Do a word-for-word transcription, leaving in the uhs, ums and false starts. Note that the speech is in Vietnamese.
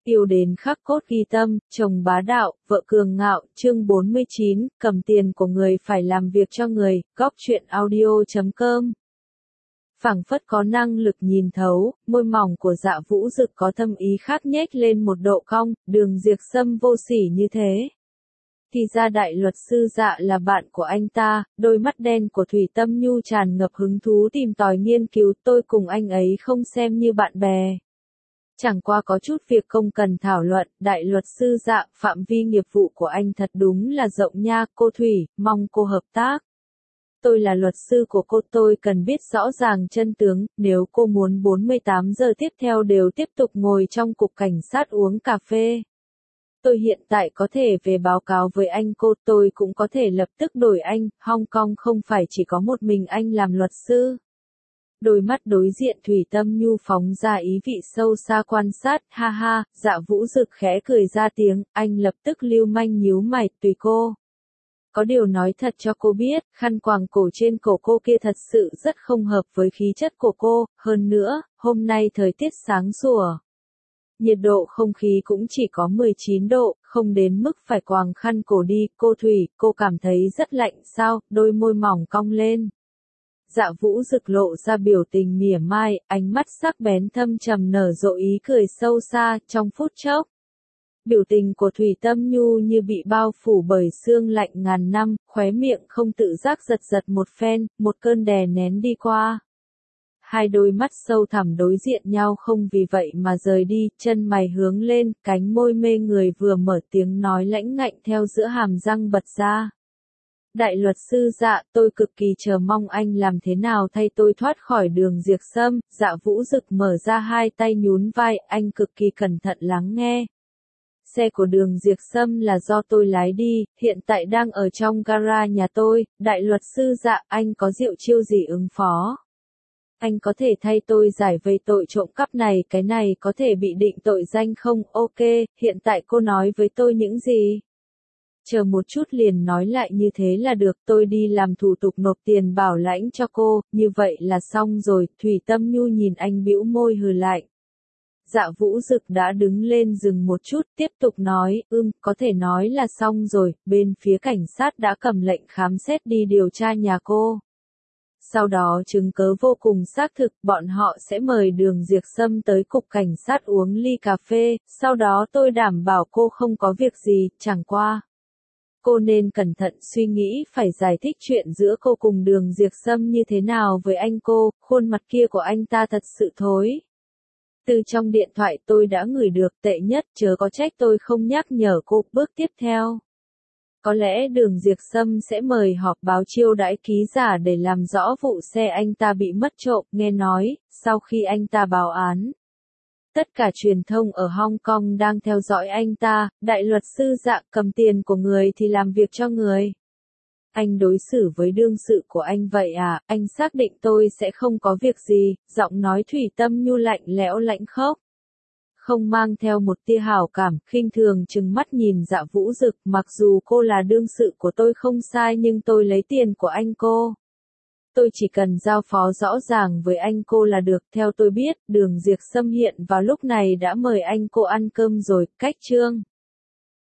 Yêu đến khắc cốt ghi tâm, chồng bá đạo, vợ cường ngạo, chương bốn mươi chín, cầm tiền của người phải làm việc cho người, góc truyện audio chấm com. Phảng phất có năng lực nhìn thấu, môi mỏng của Dạ Vũ Dực có thâm ý khác nhếch lên một độ cong, Đường Diệp Sâm vô sỉ như thế. Thì ra đại luật sư Dạ là bạn của anh ta, đôi mắt đen của Thủy Tâm Nhu tràn ngập hứng thú tìm tòi nghiên cứu, tôi cùng anh ấy không xem như bạn bè. Chẳng qua có chút việc không cần thảo luận, đại luật sư Dạ, phạm vi nghiệp vụ của anh thật đúng là rộng nha, cô Thủy, mong cô hợp tác. Tôi là luật sư của cô, tôi cần biết rõ ràng chân tướng, nếu cô muốn bốn mươi tám giờ tiếp theo đều tiếp tục ngồi trong cục cảnh sát uống cà phê. Tôi hiện tại có thể về báo cáo với anh cô, tôi cũng có thể lập tức đổi anh, Hong Kong không phải chỉ có một mình anh làm luật sư. Đôi mắt đối diện Thủy Tâm Nhu phóng ra ý vị sâu xa quan sát, ha ha, Dạ Vũ Dực khẽ cười ra tiếng, anh lập tức lưu manh nhíu mày, tùy cô. Có điều nói thật cho cô biết, khăn quàng cổ trên cổ cô kia thật sự rất không hợp với khí chất của cô, hơn nữa, hôm nay thời tiết sáng sủa. Nhiệt độ không khí cũng chỉ có mười chín độ, không đến mức phải quàng khăn cổ đi, cô Thủy, cô cảm thấy rất lạnh sao, đôi môi mỏng cong lên. Dạ Vũ Dực lộ ra biểu tình mỉa mai, ánh mắt sắc bén thâm trầm nở rộ ý cười sâu xa, trong phút chốc. Biểu tình của Thủy Tâm Nhu như bị bao phủ bởi sương lạnh ngàn năm, khóe miệng không tự giác giật giật một phen, một cơn đè nén đi qua. Hai đôi mắt sâu thẳm đối diện nhau không vì vậy mà rời đi, chân mày hướng lên, cánh môi mê người vừa mở tiếng nói lãnh ngạnh theo giữa hàm răng bật ra. Đại luật sư Dạ, tôi cực kỳ chờ mong anh làm thế nào thay tôi thoát khỏi Đường Diệp Sâm. Dạ Vũ Dực mở ra hai tay nhún vai, anh cực kỳ cẩn thận lắng nghe. Xe của Đường Diệp Sâm là do tôi lái đi, hiện tại đang ở trong gara nhà tôi. Đại luật sư Dạ, anh có diệu chiêu gì ứng phó? Anh có thể thay tôi giải vây tội trộm cắp này, cái này có thể bị định tội danh không? Ok, hiện tại cô nói với tôi những gì? Chờ một chút liền nói lại như thế là được, tôi đi làm thủ tục nộp tiền bảo lãnh cho cô, như vậy là xong rồi. Thủy Tâm Nhu nhìn anh bĩu môi hừ lạnh. Dạ Vũ Dực đã đứng lên dừng một chút, tiếp tục nói, ưm, có thể nói là xong rồi, bên phía cảnh sát đã cầm lệnh khám xét đi điều tra nhà cô. Sau đó chứng cớ vô cùng xác thực, bọn họ sẽ mời Đường Diệp Sâm tới cục cảnh sát uống ly cà phê, sau đó tôi đảm bảo cô không có việc gì, chẳng qua. Cô nên cẩn thận suy nghĩ phải giải thích chuyện giữa cô cùng Đường Diệp Sâm như thế nào với anh cô, khuôn mặt kia của anh ta thật sự thối. Từ trong điện thoại tôi đã ngửi được, tệ nhất chớ có trách tôi không nhắc nhở cô. Bước tiếp theo. Có lẽ Đường Diệp Sâm sẽ mời họp báo chiêu đãi ký giả để làm rõ vụ xe anh ta bị mất trộm, nghe nói, sau khi anh ta báo án. Tất cả truyền thông ở Hong Kong đang theo dõi anh ta, đại luật sư Dạ, cầm tiền của người thì làm việc cho người. Anh đối xử với đương sự của anh vậy à, anh xác định tôi sẽ không có việc gì, giọng nói Thủy Tâm Nhu lạnh lẽo lãnh khốc. Không mang theo một tia hảo cảm, khinh thường trừng mắt nhìn Dạ Vũ Dực, mặc dù cô là đương sự của tôi không sai nhưng tôi lấy tiền của anh cô. Tôi chỉ cần giao phó rõ ràng với anh cô là được, theo tôi biết, Đường Diệp Sâm hiện vào lúc này đã mời anh cô ăn cơm rồi, cách chương.